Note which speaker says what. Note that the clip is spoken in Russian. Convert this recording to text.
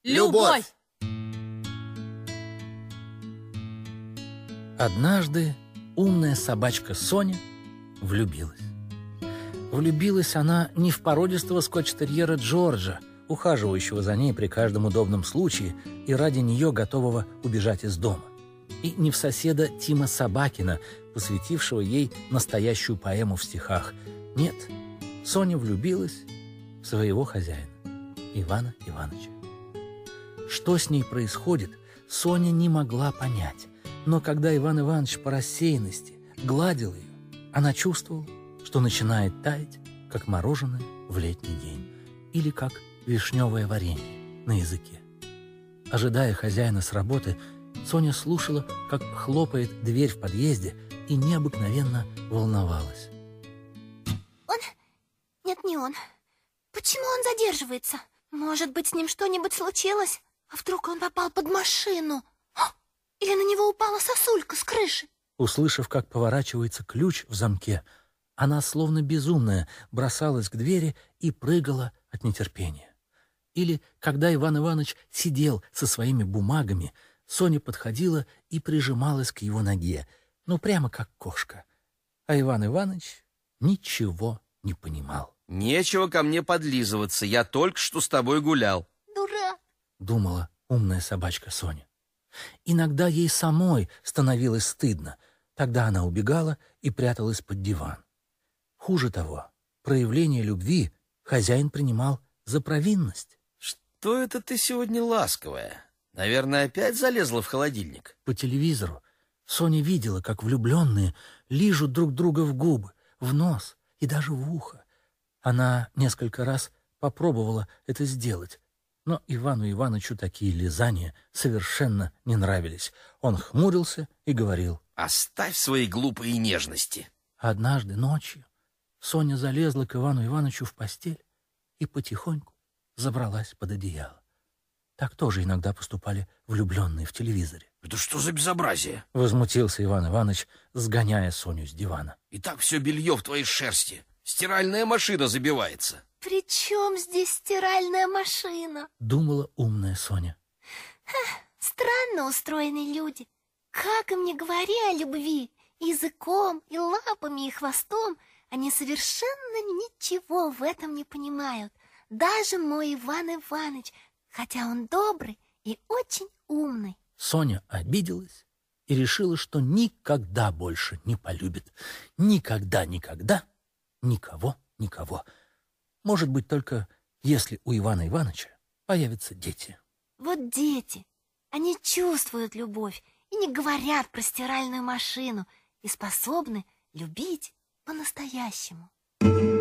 Speaker 1: Любовь!
Speaker 2: Однажды умная собачка Соня влюбилась. Влюбилась она не в породистого скотч-терьера Джорджа, ухаживающего за ней при каждом удобном случае и ради нее готового убежать из дома, и не в соседа Тима Собакина, посвятившего ей настоящую поэму в стихах. Нет, Соня влюбилась в своего хозяина, Ивана Ивановича. Что с ней происходит, Соня не могла понять, но когда Иван Иванович по рассеянности гладил ее, она чувствовала, что начинает таять, как мороженое в летний день или как вишневое варенье на языке. Ожидая хозяина с работы, Соня слушала, как хлопает дверь в подъезде, и необыкновенно волновалась.
Speaker 1: Он? Нет, не он. Почему он задерживается? Может быть, с ним что-нибудь случилось? А вдруг он попал под машину? Или на него упала сосулька с крыши?
Speaker 2: Услышав, как поворачивается ключ в замке, она, словно безумная, бросалась к двери и прыгала от нетерпения. Или, когда Иван Иванович сидел со своими бумагами, Соня подходила и прижималась к его ноге, ну, прямо как кошка. А Иван Иванович ничего не понимал.
Speaker 3: «Нечего ко мне подлизываться, я только что с тобой гулял»,
Speaker 1: Дурак!
Speaker 2: — думала умная собачка Соня. Иногда ей самой становилось стыдно. Тогда она убегала и пряталась под диван. Хуже того, проявление любви хозяин принимал за провинность.
Speaker 3: «Что это ты сегодня ласковая? Наверное, опять залезла в холодильник?»
Speaker 2: По телевизору Соня видела, как влюбленные лижут друг друга в губы, в нос и даже в ухо. Она несколько раз попробовала это сделать, но Ивану Ивановичу такие лизания совершенно не нравились. Он хмурился и говорил:
Speaker 3: «Оставь свои глупые нежности».
Speaker 2: Однажды ночью Соня залезла к Ивану Ивановичу в постель и потихоньку забралась под одеяло. Так тоже иногда поступали влюбленные в телевизоре.
Speaker 3: «Это что за безобразие?»
Speaker 2: — возмутился Иван Иванович, сгоняя Соню с дивана.
Speaker 3: «И так все белье в твоей шерсти. Стиральная машина забивается».
Speaker 1: При чем здесь стиральная машина?
Speaker 2: — думала умная Соня.
Speaker 1: Странно устроены люди. Как им не говори о любви, языком и лапами и хвостом, они совершенно ничего в этом не понимают. Даже мой Иван Иванович, хотя он добрый и очень умный.
Speaker 2: Соня обиделась и решила, что никогда больше не полюбит. Никогда никого. Может быть, только если у Ивана Ивановича появятся дети.
Speaker 1: Вот дети, они чувствуют любовь и не говорят про стиральную машину и способны любить по-настоящему.